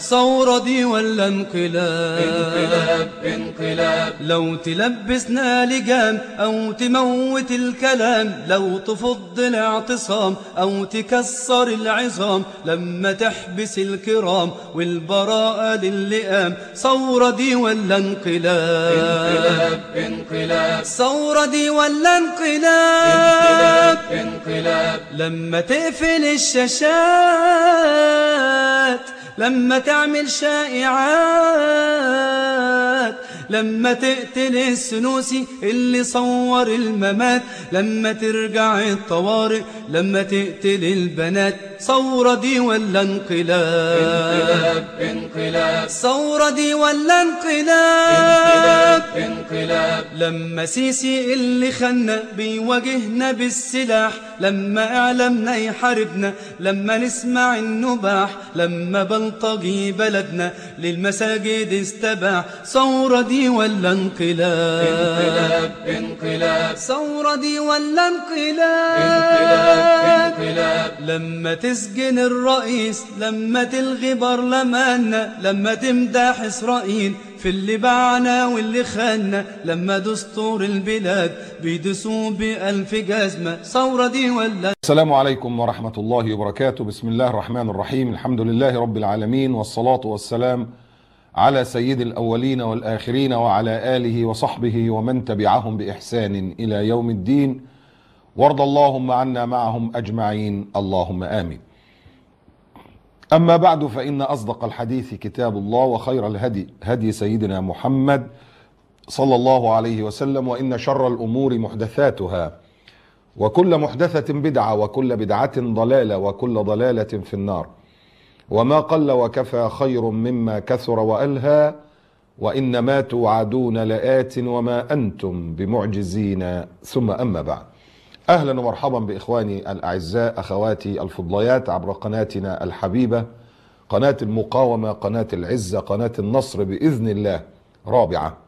ثورة دي ولا انقلاب؟ انقلاب انقلاب. لو تلبسنا لجام أو تموت الكلام، لو تفض الاعتصام أو تكسر العظام، لما تحبس الكرام والبراءة للئام، ثورة دي ولا انقلاب؟ انقلاب انقلاب. ثورة دي ولا انقلاب انقلاب؟ انقلاب. لما تقفل الشاشات، لما تعمل شائعات، لما تقتل السنوسي اللي صور الممات، لما ترجع الطوارئ، لما تقتل البنات، ثورة دي ولا انقلاب؟ انقلاب انقلاب. ثورة دي ولا انقلاب انقلاب؟ انقلاب. لما سيسي اللي خلنا بيواجهنا بالسلاح، لما اعلامنا يحاربنا، لما نسمع النباح، لما بلطجي بلدنا للمساجد استباح، ثورة دي ولا انقلاب؟ انقلاب انقلاب. ثورة دي ولا انقلاب؟ انقلاب انقلاب. لما تسجن الرئيس، لما تلغي برلماننا، لما تمدح إسرائيل في اللي باعنا واللي خاننا، لما دستور البلاد بيدسوا بألف جزمة، ثورة دي ولا؟ السلام عليكم ورحمة الله وبركاته. بسم الله الرحمن الرحيم. الحمد لله رب العالمين، والصلاة والسلام على سيد الأولين والآخرين وعلى آله وصحبه ومن تبعهم بإحسان إلى يوم الدين، وارض اللهم عنا معهم أجمعين، اللهم آمين. أما بعد، فإن أصدق الحديث كتاب الله، وخير الهدي هدي سيدنا محمد صلى الله عليه وسلم، وإن شر الأمور محدثاتها، وكل محدثة بدعة، وكل بدعة ضلالة، وكل ضلالة في النار. وما قل وكفى خير مما كثر وألهى، وإنما توعدون لآت وما أنتم بمعجزين. ثم أما بعد، أهلا ومرحبا بإخواني الأعزاء، أخواتي الفضليات، عبر قناتنا الحبيبة، قناة المقاومة، قناة العزة، قناة النصر بإذن الله رابعة.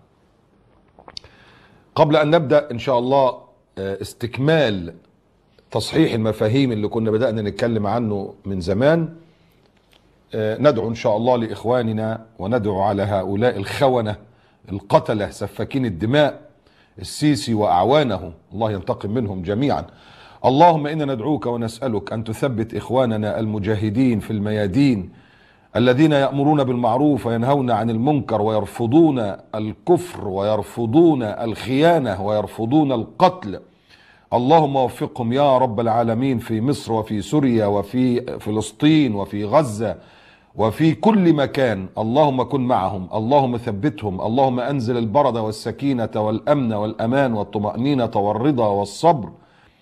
قبل أن نبدأ إن شاء الله استكمال تصحيح المفاهيم اللي كنا بدأنا نتكلم عنه من زمان، ندعو إن شاء الله لإخواننا، وندعو على هؤلاء الخونة القتلة سفاكين الدماء السيسي وأعوانه، الله ينتقم منهم جميعا. اللهم إنا ندعوك ونسألك أن تثبت إخواننا المجاهدين في الميادين، الذين يأمرون بالمعروف وينهون عن المنكر، ويرفضون الكفر، ويرفضون الخيانة، ويرفضون القتل. اللهم وفقهم يا رب العالمين في مصر، وفي سوريا، وفي فلسطين، وفي غزة، وفي كل مكان. اللهم كن معهم، اللهم ثبتهم، اللهم أنزل البرد والسكينة والأمن والأمان والطمأنينة والرضا والصبر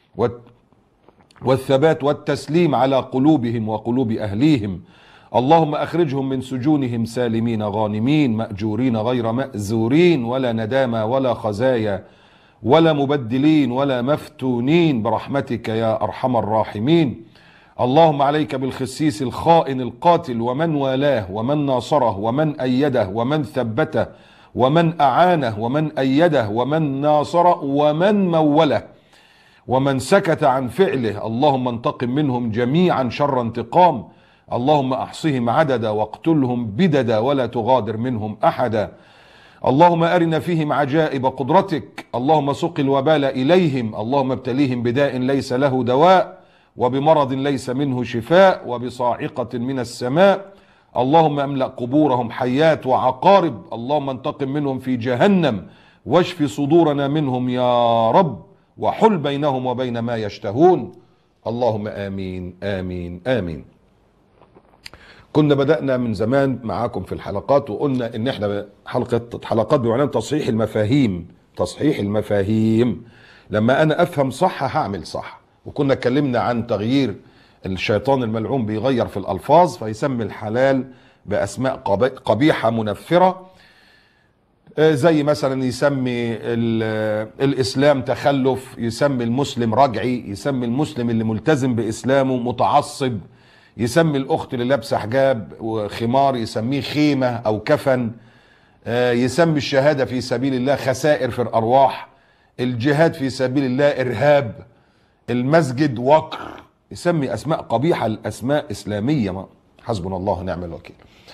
والثبات والتسليم على قلوبهم وقلوب أهليهم. اللهم أخرجهم من سجونهم سالمين غانمين مأجورين غير مأزورين، ولا ندامة ولا خزايا ولا مبدلين ولا مفتونين، برحمتك يا أرحم الراحمين. اللهم عليك بالخسيس الخائن القاتل، ومن والاه ومن ناصره ومن أيده ومن ثبته ومن أعانه ومن أيده ومن ناصره ومن موله ومن سكت عن فعله. اللهم انتقم منهم جميعا شر انتقام. اللهم أحصهم عددا واقتلهم بددا، ولا تغادر منهم أحدا. اللهم أرنا فيهم عجائب قدرتك. اللهم سق الوبال إليهم. اللهم ابتليهم بداء ليس له دواء، وبمرض ليس منه شفاء، وبصاعقة من السماء. اللهم املأ قبورهم حيات وعقارب. اللهم انتقم منهم في جهنم، واشف صدورنا منهم يا رب، وحل بينهم وبين ما يشتهون. اللهم آمين آمين آمين. كنا بدأنا من زمان معاكم في الحلقات، وقلنا ان احنا حلقات بمعنى تصحيح المفاهيم. تصحيح المفاهيم، لما انا افهم صح هعمل صح. وكنا اتكلمنا عن تغيير الشيطان الملعون، بيغير في الألفاظ فيسمي الحلال بأسماء قبيحة منفرة، زي مثلا يسمي الإسلام تخلف، يسمي المسلم رجعي، يسمي المسلم اللي ملتزم بإسلامه متعصب، يسمي الأخت اللي لابسه حجاب وخمار يسميه خيمة أو كفن، يسمي الشهادة في سبيل الله خسائر في الأرواح، الجهاد في سبيل الله إرهاب، المسجد وقر، يسمي أسماء قبيحة، الأسماء إسلامية. حسبنا الله ونعم الوكيل.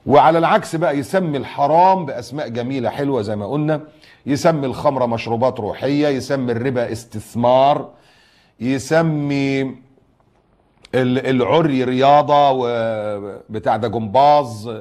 وعلى العكس بقى يسمي الحرام بأسماء جميلة حلوة زي ما قلنا، يسمي الخمرة مشروبات روحية، يسمي الربا استثمار، يسمي العري رياضة وبتاع ده جمباز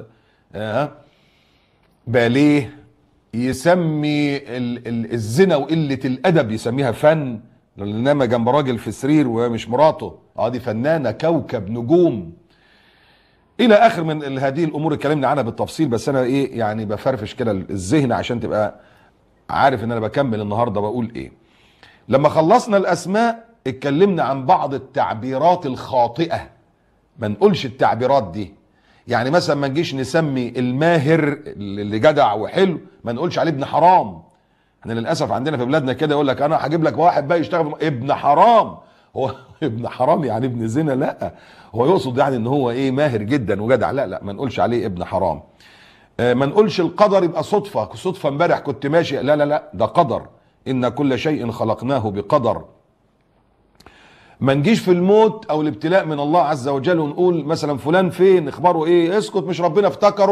باليه، يسمي الزنا وقلة الأدب يسميها فن، انما جنب راجل في سرير ومش مراته دي فنانة كوكب نجوم الى اخر من هذه الامور اتكلمنا عنها بالتفصيل. بس انا ايه يعني بفرفش كده الذهن عشان تبقى عارف ان انا بكمل النهارده بقول ايه. لما خلصنا الاسماء اتكلمنا عن بعض التعبيرات الخاطئة، ما نقولش التعبيرات دي. يعني مثلا ما نجيش نسمي الماهر اللي جدع وحلو ما نقولش عليه ابن حرام. احنا للاسف عندنا في بلادنا كده يقول لك انا هجيب لك واحد بقى يشتغل ابن حرام. هو ابن حرام يعني ابن زنا؟ لا، هو يقصد يعني ان هو ايه ماهر جدا وجدع. لا ما نقولش عليه ابن حرام. ما نقولش القدر يبقى صدفة امبارح كنت ماشي. لا ده قدر، ان كل شيء خلقناه بقدر. ما نجيش في الموت او الابتلاء من الله عز وجل ونقول مثلا فلان فين اخباره ايه، اسكت مش ربنا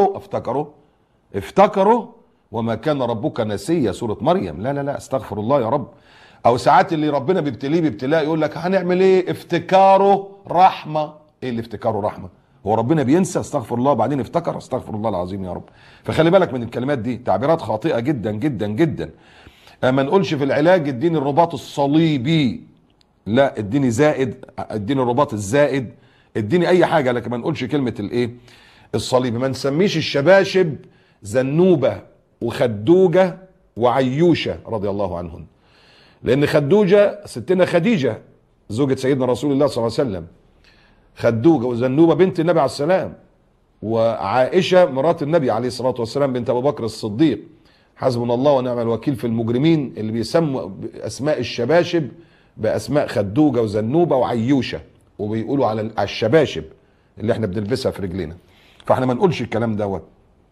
افتكروا وما كان ربك نسيا، سورة مريم. لا استغفر الله يا رب. او ساعات اللي ربنا بيبتليه بابتلاء يقول لك هنعمل ايه، افتكاره رحمة. ايه اللي افتكاره رحمة؟ هو ربنا بينسى؟ استغفر الله بعدين افتكر؟ استغفر الله العظيم يا رب. فخلي بالك من الكلمات دي، تعبيرات خاطئة جدا جدا جدا. ما نقولش في العلاج اديني الرباط الصليبي، لا اديني زائد، اديني الرباط الزائد، اديني اي حاجة، لكن ما نقولش كلمة الايه الصليبي. ما نسميش الشباشب زنوبة وخدوجة وعيوشة رضي الله عنهن، لان خدوجة ستنا خديجة زوجة سيدنا رسول الله صلى الله عليه وسلم، خدوجة وزنوبة بنت النبي عليه السلام، وعائشة مرات النبي عليه الصلاة والسلام بنت ابو بكر الصديق. حسبنا الله ونعم الوكيل في المجرمين اللي بيسموا اسماء الشباشب باسماء خدوجة وزنوبة وعيوشة، وبيقولوا على الشباشب اللي احنا بنلبسها في رجلينا. فاحنا ما نقولش الكلام دوت.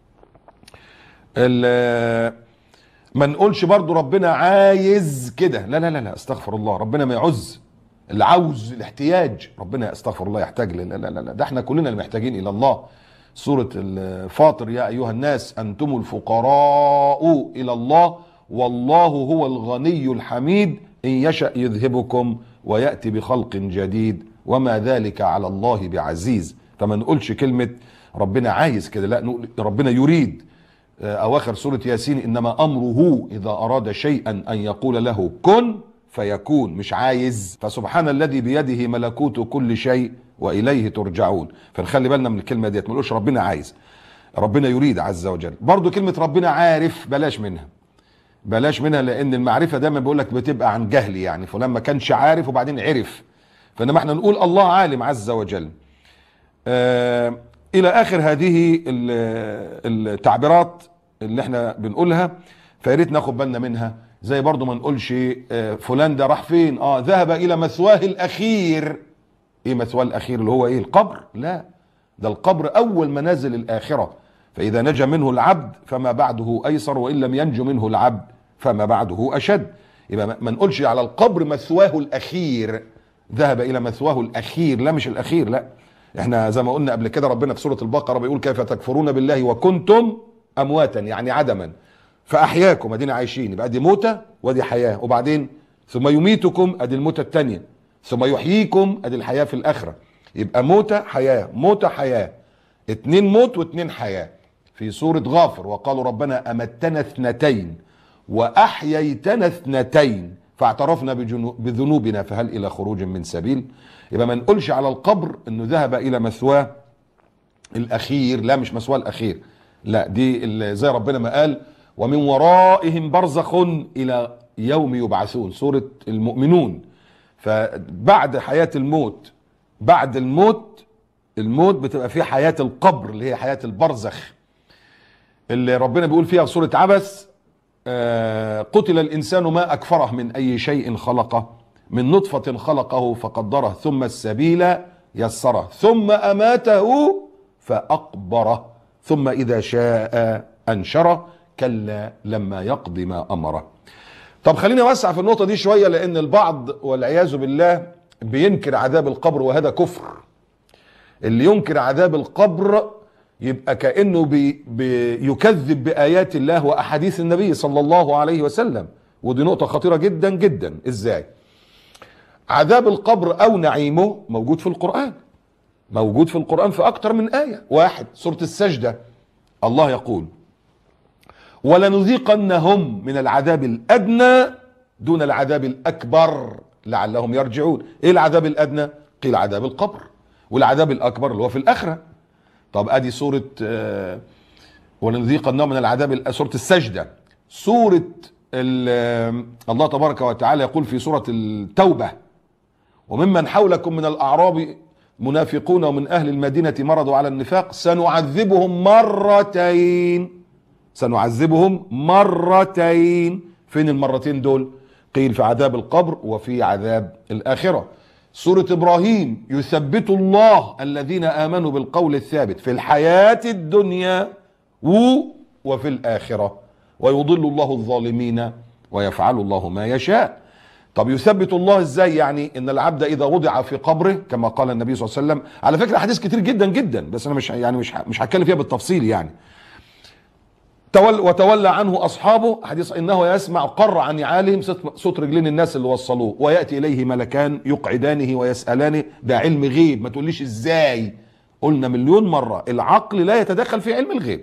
ما نقولش برضو ربنا عايز كده، لا استغفر الله، ربنا ما يعز. العوز الاحتياج، ربنا استغفر الله يحتاج لا ده احنا كلنا المحتاجين الى الله. سورة الفاطر يا ايها الناس انتم الفقراء الى الله والله هو الغني الحميد ان يشأ يذهبكم ويأتي بخلق جديد وما ذلك على الله بعزيز. فما نقولش كلمة ربنا عايز كده، لا نقول ربنا يريد. اواخر سورة ياسين انما امره اذا اراد شيئا ان يقول له كن فيكون، مش عايز. فسبحان الذي بيده ملكوت كل شيء واليه ترجعون. فنخلي بالنا من الكلمة ديت، ما نقولش ربنا عايز، ربنا يريد عز وجل. برضو كلمة ربنا عارف بلاش منها، لان المعرفة دايما بيقول لك بتبقى عن جهل، يعني فلان ما كانش عارف وبعدين عرف. فانما احنا نقول الله عالم عز وجل. الى اخر هذه التعبيرات اللي احنا بنقولها، فياريت ناخد بالنا منها. زي برضو ما نقولش فلان ده راح فين، ذهب الى مثواه الاخير. ايه مثواه الاخير؟ اللي هو ايه؟ القبر. لا، ده القبر اول منازل الاخرة، فاذا نجا منه العبد فما بعده ايسر، وان لم ينجو منه العبد فما بعده اشد. يبقى ما نقولش على القبر مثواه الاخير، ذهب الى مثواه الاخير، لا مش الاخير. لا، احنا زي ما قلنا قبل كده ربنا في سورة البقرة بيقول كيف تكفرون بالله وكنتم امواتا، يعني عدما فاحياكم، ادينا عايشين، يبقى دي موتة ودي حياة. وبعدين ثم يميتكم، ادي الموتة التانية، ثم يحييكم، ادي الحياة في الاخرة. يبقى موتة حياة، موتة حياة، 2 موت و2 حياة. في سورة غافر وقالوا ربنا امتنا 2 واحييتنا 2 فاعترفنا بذنوبنا فهل الى خروج من سبيل. يبقى ما نقولش على القبر انه ذهب الى مثواه الاخير، لا مش مثواه الاخير، لا دي زي ربنا ما قال ومن ورائهم برزخ الى يوم يبعثون، سورة المؤمنون. فبعد حياة الموت، بعد الموت بتبقى فيه حياة القبر اللي هي حياة البرزخ اللي ربنا بيقول فيها في سورة عبس قتل الإنسان ما أكفره من أي شيء خلقه من نطفة خلقه فقدره ثم السبيل يسره ثم أماته فأقبره ثم إذا شاء أنشره كلا لما يقضي ما أمره. طب خلينا نوسع في النقطة دي شوية، لأن البعض والعياذ بالله بينكر عذاب القبر، وهذا كفر. اللي ينكر عذاب القبر يبقى كأنه بيكذب بآيات الله وأحاديث النبي صلى الله عليه وسلم. ودي نقطة خطيرة جدا جدا. ازاي؟ عذاب القبر أو نعيمه موجود في القرآن، موجود في القرآن في أكتر من آية. واحد، سورة السجدة، الله يقول ولنذيقنهم من العذاب الأدنى دون العذاب الأكبر لعلهم يرجعون. ايه العذاب الأدنى؟ قيل عذاب القبر، والعذاب الأكبر اللي هو في الآخرة. طب ادي سورة ولنذيقنهم من العذاب، سورة السجدة. سورة الله تبارك وتعالى يقول في سورة التوبة وممن حولكم من الأعراب منافقون ومن أهل المدينة مرضوا على النفاق سنعذبهم مرتين، سنعذبهم مرتين. فين المرتين دول؟ قيل في عذاب القبر وفي عذاب الآخرة. سورة إبراهيم يثبت الله الذين آمنوا بالقول الثابت في الحياة الدنيا وفي الآخرة ويضل الله الظالمين ويفعل الله ما يشاء. طب يثبت الله ازاي؟ يعني ان العبد اذا وضع في قبره كما قال النبي صلى الله عليه وسلم. على فكرة حديث كتير جدا جدا بس انا مش هتكلم فيها بالتفصيل يعني. وتولى عنه اصحابه، حديث انه يسمع قر عن نعالهم صوت رجلين الناس اللي وصلوه، وياتي اليه ملكان يقعدانه ويسالانه. ده علم غيب، ما تقوليش ازاي. قلنا مليون مره العقل لا يتدخل في علم الغيب،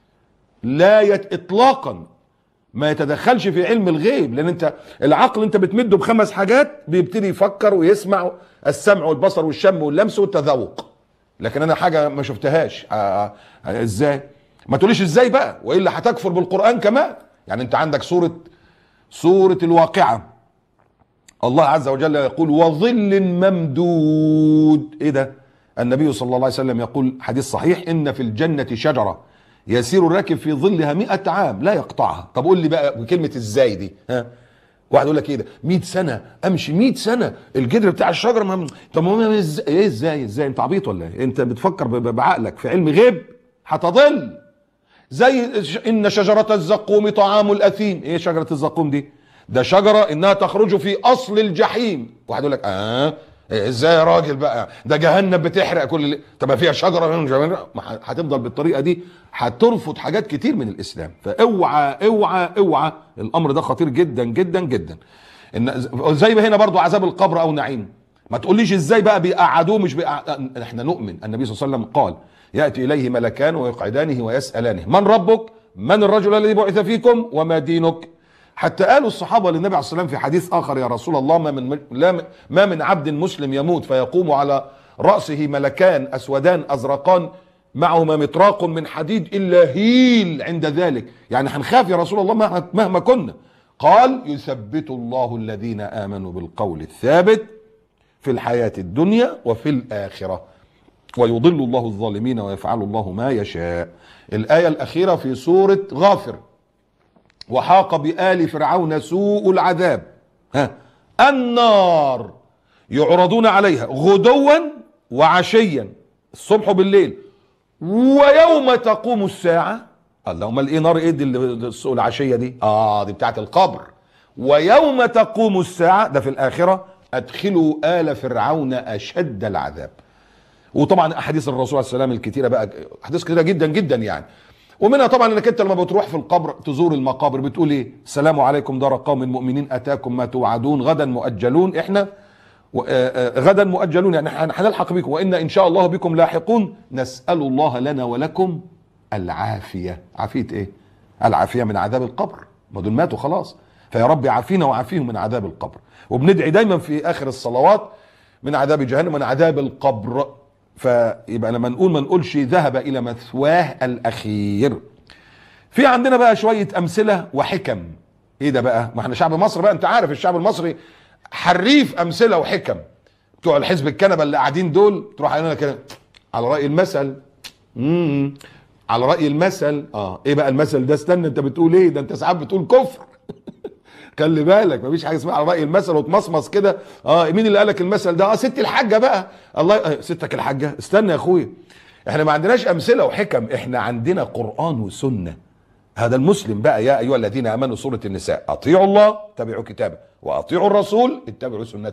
اطلاقا ما يتدخلش في علم الغيب. لان انت العقل انت بتمده بخمس حاجات بيبتدي يفكر ويسمع: السمع والبصر والشم واللمس والتذوق. لكن انا حاجه ما شفتهاش ازاي؟ ما تقوليش ازاي بقى، والا هتكفر بالقران كمان. يعني انت عندك سوره الواقعه، الله عز وجل يقول وظل ممدود. ايه ده؟ النبي صلى الله عليه وسلم يقول حديث صحيح: ان في الجنه شجره يسير الراكب في ظلها 100 عام لا يقطعها. طب قول لي بقى كلمه ازاي دي؟ ها، واحد يقول لك ايه ده 100 سنه امشي 100 سنه الجدر بتاع الشجره طب ازاي انت عبيط ولا ايه؟ انت بتفكر بعقلك في علم غيب هتضل. زي ان شجره الزقوم طعام الاثيم. ايه شجره الزقوم دي؟ ده شجره انها تخرج في اصل الجحيم. واحد يقول لك ازاي يا راجل بقى، ده جهنم بتحرق كل طب فيها شجره. هتفضل بالطريقه دي هترفض حاجات كتير من الاسلام. فاوعى اوعى اوعى، الامر ده خطير جدا جدا جدا. ان زي ما هنا برضو عذاب القبر او نعيم، ما تقوليش ازاي بقى بيقعدوه مش احنا نؤمن. النبي صلى الله عليه وسلم قال: ياتي اليه ملكان ويقعدانه ويسالانه: من ربك؟ من الرجل الذي بعث فيكم؟ وما دينك؟ حتى قالوا الصحابه للنبي عليه الصلاه والسلام في حديث اخر: يا رسول الله ما من عبد مسلم يموت فيقوم على راسه ملكان اسودان ازرقان معهما مطراق من حديد الا هيل عند ذلك. يعني هنخاف يا رسول الله مهما كنا. قال: يثبت الله الذين امنوا بالقول الثابت في الحياه الدنيا وفي الاخره ويضل الله الظالمين ويفعل الله ما يشاء. الايه الاخيره في سوره غافر: وحاق بآل فرعون سوء العذاب النار يعرضون عليها غدوا وعشيا، الصبح وبالليل، ويوم تقوم الساعة. اللهم ايه نار ايه دي السوء العشية دي؟ دي بتاعت القبر. ويوم تقوم الساعة، ده في الآخرة، أدخلوا آل فرعون أشد العذاب. وطبعا أحاديث الرسول عليه السلام الكتيرة بقى، أحاديث كتيرة جدا جدا يعني. ومنها طبعا انك انت لما بتروح في القبر تزور المقابر بتقول ايه؟ السلام عليكم دار قوم مؤمنين اتاكم ما توعدون غدا مؤجلون. احنا غدا مؤجلون يعني هنلحق بكم، وان ان شاء الله بكم لاحقون. نسال الله لنا ولكم العافيه. عافيه ايه؟ العافيه من عذاب القبر، ما دول ماتوا خلاص. فيا رب عافينا وعافيهم من عذاب القبر. وبندعي دايما في اخر الصلوات من عذاب جهنم ومن عذاب القبر. فيبقى لما نقول ما نقولش ذهب الى مثواه الاخير. في عندنا بقى شويه امثله وحكم. ايه ده بقى؟ ما احنا شعب مصر بقى، انت عارف الشعب المصري حريف امثله وحكم. بتوع الحزب الكنبه اللي قاعدين دول تروح علينا كده على راي المثل. على راي المثل. ايه بقى المثل ده؟ استنى، انت بتقول ايه؟ ده انت ساعات بتقول كفر. خلي بالك، مفيش حاجه اسمها على راي المثل وتمصمص كده. مين اللي قالك المثل ده؟ ست الحاجه بقى. الله ستك الحاجه. استنى يا اخويا، احنا ما عندناش امثله وحكم، احنا عندنا قران وسنه. هذا المسلم بقى. يا ايها الذين امنوا، سوره النساء: اطيعوا الله اتبعوا كتابه، واطيعوا الرسول اتبعوا سنته،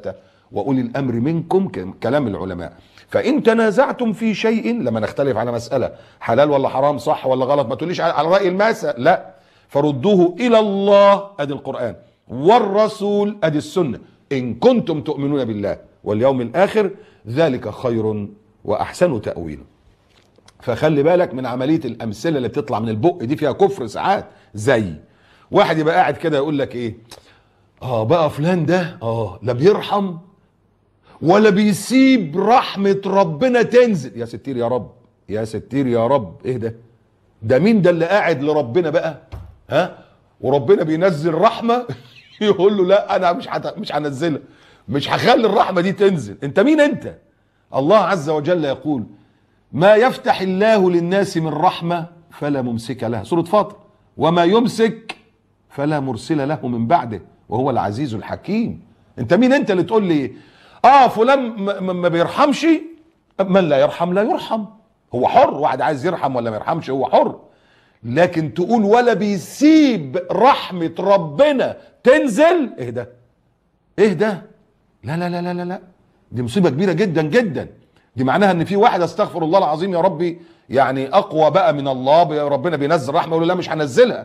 واولي الامر منكم، كلام العلماء. فان تنازعتم في شيء، لما نختلف على مساله حلال ولا حرام، صح ولا غلط، ما تقوليش على راي المثل، لا، فردوه الى الله، ادي القران، والرسول، ادي السنه، ان كنتم تؤمنون بالله واليوم الاخر، ذلك خير واحسن تاويلا. فخلي بالك من عمليه الامثله اللي بتطلع من البق دي، فيها كفر ساعات. زي واحد يبقى قاعد كده يقول لك ايه، بقى فلان ده لا بيرحم ولا بيسيب رحمه ربنا تنزل. يا ستير يا رب، يا ستير يا رب، ايه ده مين ده اللي قاعد لربنا بقى؟ وربنا بينزل رحمه يقول له لا انا مش هنزلها، مش هخلي الرحمه دي تنزل. انت مين انت؟ الله عز وجل يقول ما يفتح الله للناس من رحمه فلا ممسك لها، سوره فاطر، وما يمسك فلا مرسل له من بعده وهو العزيز الحكيم. انت مين انت اللي تقول لي فلان ما بيرحمش؟ من لا يرحم لا يرحم، هو حر، واحد عايز يرحم ولا ما يرحمش هو حر. لكن تقول ولا بيسيب رحمة ربنا تنزل، ايه ده؟ لا لا لا لا لا، دي مصيبة كبيرة جدا جدا. دي معناها ان في واحد، استغفر الله العظيم يا ربي، يعني اقوى بقى من الله، ربنا بينزل رحمة يقول لا مش هنزلها.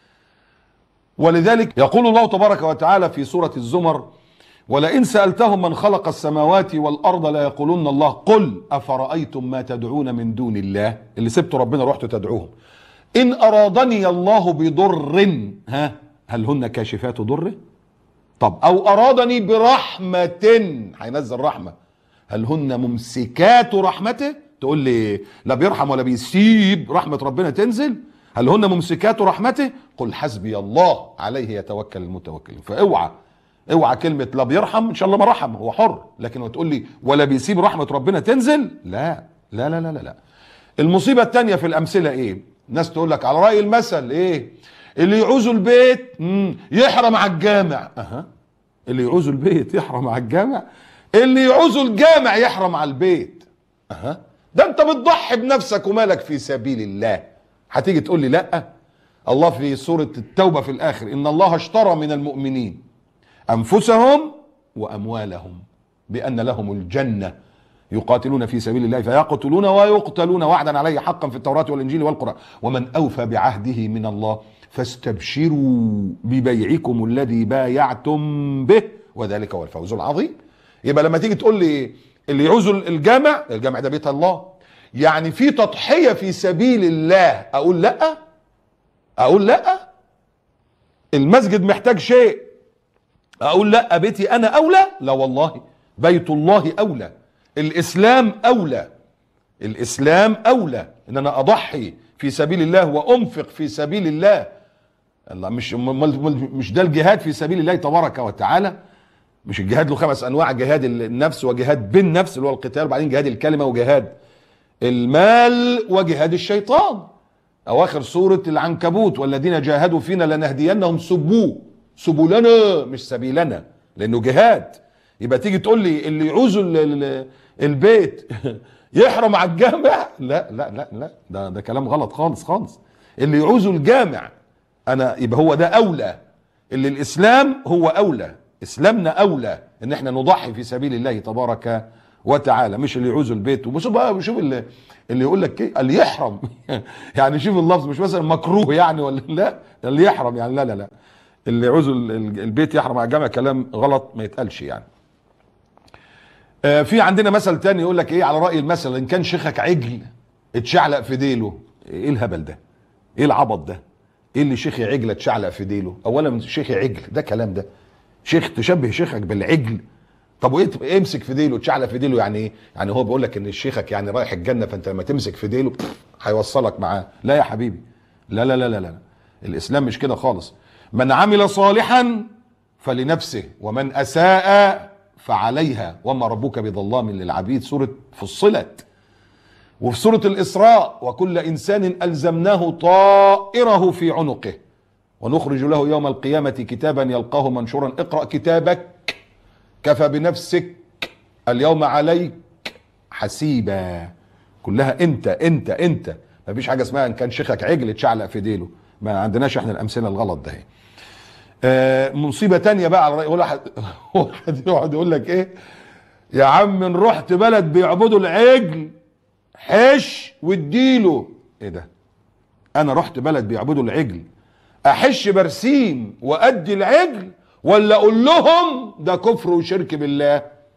ولذلك يقول الله تبارك وتعالى في سورة الزمر ولئن سألتهم من خلق السماوات والأرض ليقولن الله قل أفرأيتم ما تدعون من دون الله، اللي سبتوا ربنا رحتوا تدعوهم، إن أرادني الله بضر هل هن كاشفات ضره؟ طب أو أرادني برحمة، هينزل رحمة، هل هن ممسكات رحمته؟ تقول لي لا بيرحم ولا بيسيب رحمة ربنا تنزل؟ هل هن ممسكات رحمته؟ قل حسبي الله عليه يتوكل المتوكلين. اوعى كلمة لا بيرحم، ان شاء الله ما رحم، هو حر، لكن تقول لي ولا بيسيب رحمة ربنا تنزل، لا لا لا لا لا. المصيبة التانية في الامثلة ايه؟ ناس تقول لك على رأي المثل ايه؟ اللي يعوزوا البيت يحرم على الجامع. اللي يعوزوا البيت يحرم على الجامع، اللي يعوزوا الجامع يحرم على البيت. ده انت بتضحي بنفسك ومالك في سبيل الله. هتيجي تقول لي لا، الله في سورة التوبة في الاخر ان الله اشترى من المؤمنين أنفسهم وأموالهم بأن لهم الجنة يقاتلون في سبيل الله فيقتلون ويقتلون وعدا عليه حقا في التوراة والإنجيل والقرآن ومن أوفى بعهده من الله فاستبشروا ببيعكم الذي بايعتم به وذلك هو الفوز العظيم. يبقى لما تيجي تقول لي اللي يعوزوا الجامع ده بيت الله، يعني في تضحية في سبيل الله، أقول لا المسجد محتاج شيء، اقول لا بيتي انا اولى؟ لا والله، بيت الله اولى، الاسلام اولى ان انا اضحي في سبيل الله وانفق في سبيل الله. الله مش ده الجهاد في سبيل الله تبارك وتعالى؟ مش الجهاد له 5 انواع، جهاد النفس وجهاد بالنفس اللي هو القتال، وبعدين جهاد الكلمه وجهاد المال وجهاد الشيطان. اواخر سوره العنكبوت والذين جاهدوا فينا لنهدينهم سبلنا مش سبيلنا، لانه جهاد. يبقى تيجي تقول لي اللي يعوزوا البيت يحرم على الجامع؟ لا لا لا لا، ده كلام غلط خالص خالص. اللي يعوزوا الجامع يبقى هو ده اولى، اللي الاسلام هو اولى، اسلامنا اولى ان احنا نضحي في سبيل الله تبارك وتعالى، مش اللي يعوزوا البيت. وشوف اللي يقول لك ايه اللي يحرم يعني شوف اللفظ، مش مثلا مكروه يعني ولا لا، اللي يحرم يعني لا لا لا، اللي يعوزوا البيت يحرم على الجامع، كلام غلط ما يتقالش يعني. في عندنا مثل تاني يقول لك ايه على رأي المثل، ان كان شيخك عجل اتشعلق في ديله. ايه الهبل ده؟ ايه العبط ده؟ ايه اللي شيخي عجل اتشعلق في ديله؟ اولا شيخي عجل ده كلام ده؟ شيخ تشبه شيخك بالعجل؟ طب وايه امسك في ديله اتشعلق في ديله يعني ايه؟ يعني هو بيقول لك ان شيخك يعني رايح الجنه، فانت لما تمسك في ديله هيوصلك معاه؟ لا يا حبيبي، لا لا لا لا لا، الاسلام مش كده خالص. من عمل صالحا فلنفسه ومن اساء فعليها وما ربك بظلام للعبيد، سورة فصلت. وفي سورة الإسراء وكل إنسان ألزمناه طائره في عنقه ونخرج له يوم القيامة كتابا يلقاه منشورا اقرأ كتابك كفى بنفسك اليوم عليك حسيبا. كلها انت ما فيش حاجة اسمها ان كان شيخك عجل اتشعلق في ديله، ما عندناش احنا الأمثلة الغلط ده. مصيبة تانية بقى على رأي واحد يقعد يقول لك ايه، يا عم ان رحت بلد بيعبدوا العجل حش واديله. ايه ده؟ انا رحت بلد بيعبدوا العجل احش برسيم وادي العجل، ولا اقول لهم ده كفر وشرك بالله؟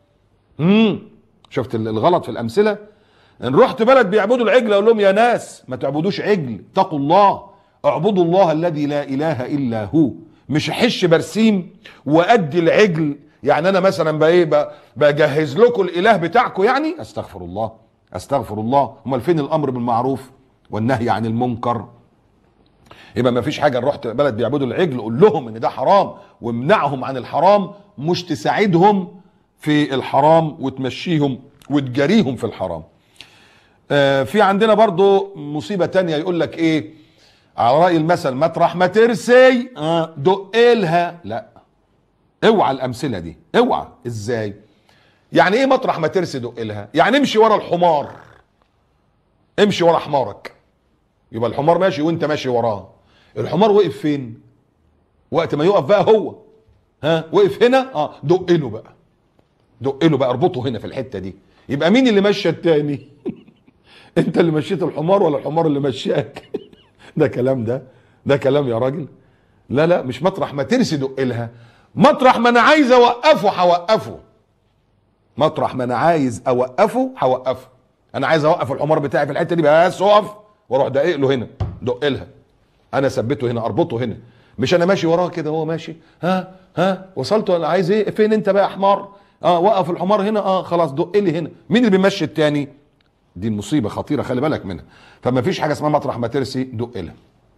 شفت الغلط في الامثله؟ ان رحت بلد بيعبدوا العجل اقول لهم يا ناس ما تعبدوش عجل، اتقوا الله، اعبدوا الله الذي لا اله الا هو. مش احش برسيم وادي العجل. يعني انا مثلا بجهز لكم الاله بتاعكم، يعني استغفر الله استغفر الله. امال فين الامر بالمعروف والنهي عن المنكر؟ يبقى ما فيش حاجه. رحت بلد بيعبدوا العجل قول لهم ان ده حرام وامنعهم عن الحرام، مش تساعدهم في الحرام وتمشيهم وتجاريهم في الحرام. في عندنا برضو مصيبه تانية، يقول لك ايه على راي المثل مطرح ما ترسي دق لها. لا، اوعى الامثله دي، اوعى. ازاي يعني؟ ايه مطرح ما ترسي دق لها؟ يعني امشي ورا الحمار، امشي ورا حمارك. يبقى الحمار ماشي وانت ماشي وراه. الحمار وقف فين؟ وقت ما يقف بقى هو وقف هنا، دق له بقى، دق له بقى، اربطه هنا في الحته دي. يبقى مين اللي مشى التاني؟ انت اللي مشيت الحمار ولا الحمار اللي مشاك؟ ده كلام، ده كلام يا راجل. لا لا، مش مطرح ما ترسي دق لها، مطرح ما انا عايز اوقفه هوقفه. مطرح ما انا عايز اوقفه هوقفه. انا عايز اوقف الحمار بتاعي في الحته دي، بس اقف واروح دقيق له هنا، دق لها. انا ثبته هنا، اربطه هنا. مش انا ماشي وراه كده وهو ماشي، وصلت ولا عايز ايه؟ فين انت بقى يا حمار؟ وقف الحمار هنا، خلاص دق لي هنا. مين اللي بيمشي التاني؟ دي المصيبه خطيره، خلي بالك منها. فما فيش حاجه اسمها مطرح ما ترسي دق لها.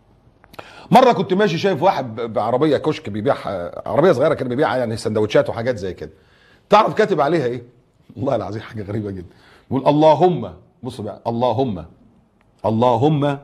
مره كنت ماشي شايف واحد بعربيه كشك بيبيع، عربيه صغيره كده بيبيع يعني سندوتشات وحاجات زي كده. تعرف كاتب عليها ايه؟ والله العظيم حاجه غريبه جدا. بيقول اللهم، بص بقى، اللهم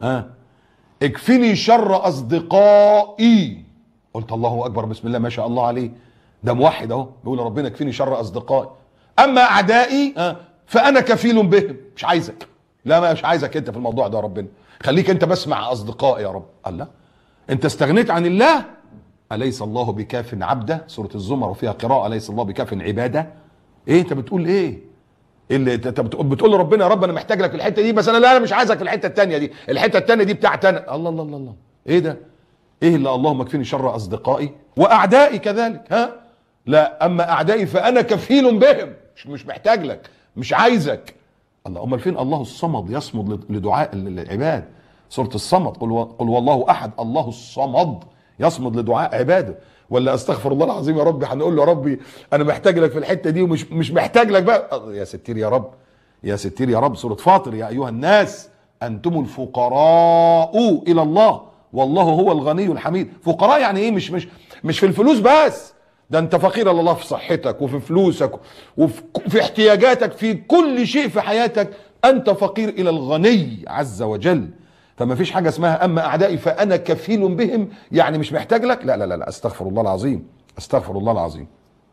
اكفني شر اصدقائي. قلت الله اكبر، بسم الله ما شاء الله عليه، ده موحد اهو بيقول ربنا اكفني شر اصدقائي. اما اعدائي فانا كفيل بهم. مش عايزك، لا مش عايزك انت في الموضوع ده يا ربنا، خليك انت بس مع اصدقائي يا رب. الله، انت استغنيت عن الله؟ اليس الله بكاف عبده؟ سوره الزمر وفيها قراءه اليس الله بكاف عباده. ايه انت بتقول ايه؟ اللي انت بتقول لربنا يا رب انا محتاج لك في الحته دي، بس انا مش عايزك في الحته الثانيه دي، الحته الثانيه دي بتاعتي انا. الله الله الله الله، ايه ده؟ ايه اللي اللهم اكفني شر اصدقائي واعدائي كذلك؟ لا، اما اعدائي فانا كفيل بهم، مش محتاج لك، مش عايزك. الله، امال فين الله الصمد يصمد لدعاء العباد؟ سوره الصمد، قل والله احد الله الصمد يصمد لدعاء عباده. ولا استغفر الله العظيم يا ربي هنقول له يا ربي انا محتاج لك في الحته دي ومش محتاج لك بقى. يا ستير يا رب، يا ستير يا رب. سوره فاطر، يا ايها الناس انتم الفقراء الى الله والله هو الغني الحميد. فقراء يعني ايه؟ مش في الفلوس بس، ده انت فقير الى الله في صحتك وفي فلوسك وفي احتياجاتك، في كل شيء في حياتك انت فقير الى الغني عز وجل. فما فيش حاجه اسمها اما اعدائي فانا كفيل بهم، يعني مش محتاج لك. لا لا لا, لا. استغفر الله العظيم، استغفر الله العظيم.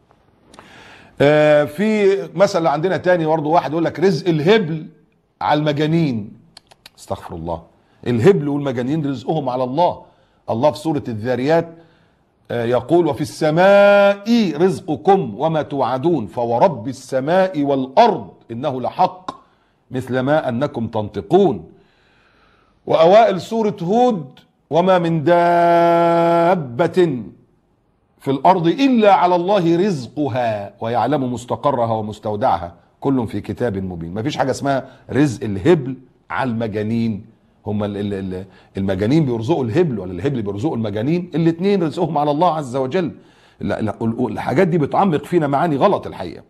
في مثل عندنا تاني برضه، واحد يقول لك رزق الهبل على المجانين. استغفر الله، الهبل والمجانين رزقهم على الله. الله في سوره الذاريات يقول وفي السماء رزقكم وما توعدون فورب السماء والارض انه لحق مثل ما انكم تنطقون. واوائل سوره هود وما من دابة في الارض الا على الله رزقها ويعلم مستقرها ومستودعها كل في كتاب مبين. ما فيش حاجه اسمها رزق الهبل على المجانين. هم المجانين بيرزقوا الهبل ولا الهبل بيرزقوا المجانين؟ الاثنين رزقهم على الله عز وجل. الحاجات دي بتعمق فينا معاني غلط الحقيقه.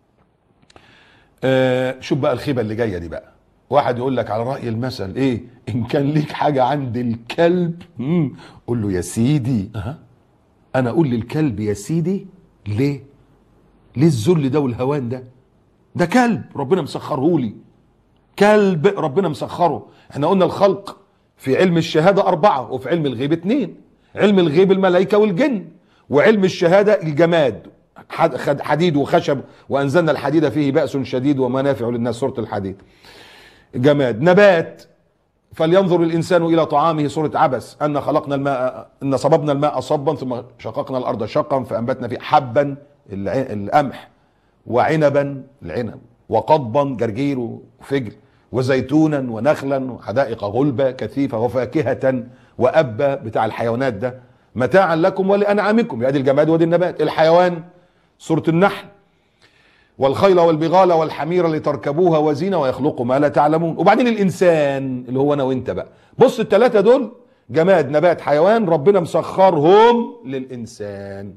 شوف بقى الخيبه اللي جايه دي بقى. واحد يقول لك على رأي المثل ايه، ان كان ليك حاجة عند الكلب قول له يا سيدي. انا اقول للكلب يا سيدي ليه؟ ليه الذل ده والهوان ده؟ ده كلب ربنا مسخره لي، كلب ربنا مسخره. احنا قلنا الخلق في علم الشهادة 4 وفي علم الغيب 2. علم الغيب الملائكة والجن، وعلم الشهادة الجماد حديد وخشب وانزلنا الحديد فيه بأس شديد ومنافع للناس، سورة الحديد. جماد. نبات فلينظر الانسان الى طعامه، سوره عبس. ان خلقنا الماء، ان صببنا الماء صبا ثم شققنا الارض شقا فانبتنا فيه حبا القمح وعنبا العنب، وقضبا جرجير وفجل، وزيتونا ونخلا وحدائق غلبة كثيفة، وفاكهة وأبا بتاع الحيوانات ده، متاعا لكم ولأنعامكم. ادي الجماد وادي النبات. الحيوان سورة النحل، والخيل والبغال والحمير لتركبوها وزينة ويخلق ما لا تعلمون. وبعدين الإنسان اللي هو أنا وأنت بقى. بص الثلاثة دول جماد نبات حيوان، ربنا مسخرهم للإنسان،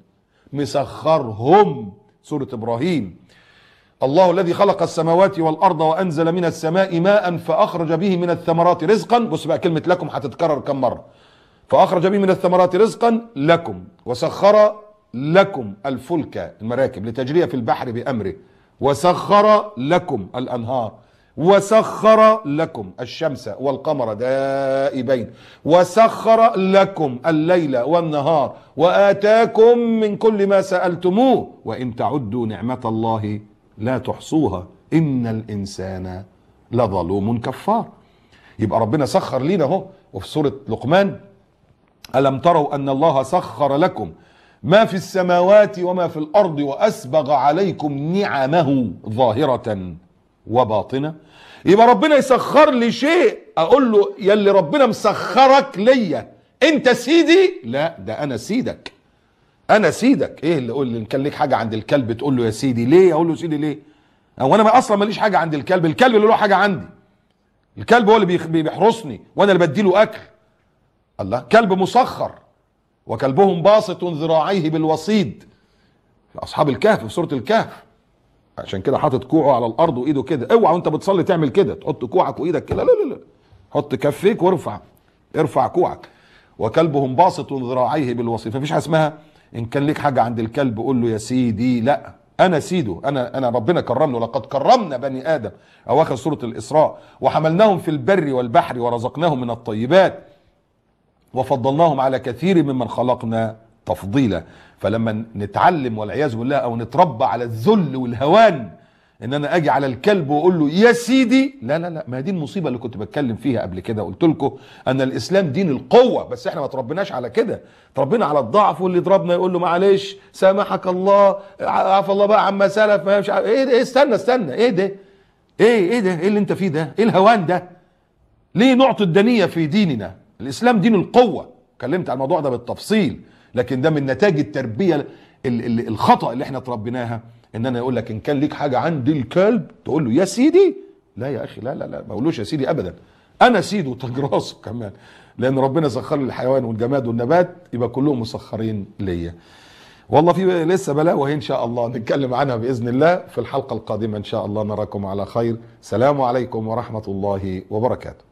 مسخرهم. سورة إبراهيم، الله الذي خلق السماوات والأرض وأنزل من السماء ماء فأخرج به من الثمرات رزقا. بص بقى كلمة لكم هتتكرر كم مرة. فأخرج به من الثمرات رزقا لكم، وسخر لكم الفلك المراكب لتجري في البحر بأمره، وسخر لكم الأنهار، وسخر لكم الشمس والقمر دائبين، وسخر لكم الليل والنهار، وآتاكم من كل ما سألتموه، وإن تعدوا نعمة الله لا تحصوها إن الإنسان لظلوم كفار. يبقى ربنا سخر لينا اهو. وفي سورة لقمان، ألم تروا أن الله سخر لكم ما في السماوات وما في الأرض وأسبغ عليكم نعمه ظاهرة وباطنة. يبقى ربنا يسخر لي شيء أقول له يا اللي ربنا مسخرك ليا أنت سيدي؟ لا، ده أنا سيدك، أنا سيدك. إيه اللي يقول لي إن كان ليك حاجة عند الكلب تقول له يا سيدي؟ ليه أقول له سيدي ليه؟ أو أنا أصلا ماليش حاجة عند الكلب، الكلب اللي له حاجة عندي، الكلب هو اللي بيحرسني وأنا اللي بديله أكل. الله، كلب مسخر، وكلبهم باسط ذراعيه بالوصيد. اصحاب الكهف في سوره الكهف، عشان كده حاطط كوعه على الارض وايده كده. اوعى وانت بتصلي تعمل كده، تحط كوعك وايدك كده، لا لا لا، حط كفيك وارفع، ارفع كوعك. وكلبهم باسط ذراعيه بالوصيد. مفيش حاجه اسمها ان كان ليك حاجه عند الكلب قول له يا سيدي، لا، انا سيده، انا ربنا كرمني، لقد كرمنا بني ادم، اواخر سوره الاسراء، وحملناهم في البر والبحر ورزقناهم من الطيبات وفضلناهم على كثير ممن خلقنا تفضيلا. فلما نتعلم والعياذ بالله او نتربى على الذل والهوان ان انا اجي على الكلب واقول له يا سيدي، لا لا لا، ما دي المصيبه اللي كنت بتكلم فيها قبل كده. قلت لكم ان الاسلام دين القوه، بس احنا ما تربيناش على كده، تربينا على الضعف. واللي ضربنا يقول له معلش سامحك الله، عفى الله بقى عما سلف، ما مش ايه ده، استنى ايه ده، ايه ده، ايه اللي انت فيه ده، ايه الهوان ده؟ ليه نعطي الدنيه في ديننا؟ الاسلام دين القوه، اتكلمت عن الموضوع ده بالتفصيل، لكن ده من نتاج التربيه الخطا اللي احنا تربيناها. ان انا اقول لك ان كان ليك حاجه عند الكلب تقول له يا سيدي، لا يا اخي، لا لا لا، ما اقولوش يا سيدي ابدا، انا سيده وتاج راسه كمان، لان ربنا سخر لي الحيوان والجماد والنبات، يبقى كلهم مسخرين ليا. والله في لسه بلاوي ان شاء الله نتكلم عنها باذن الله في الحلقه القادمه ان شاء الله. نراكم على خير، سلام عليكم ورحمه الله وبركاته.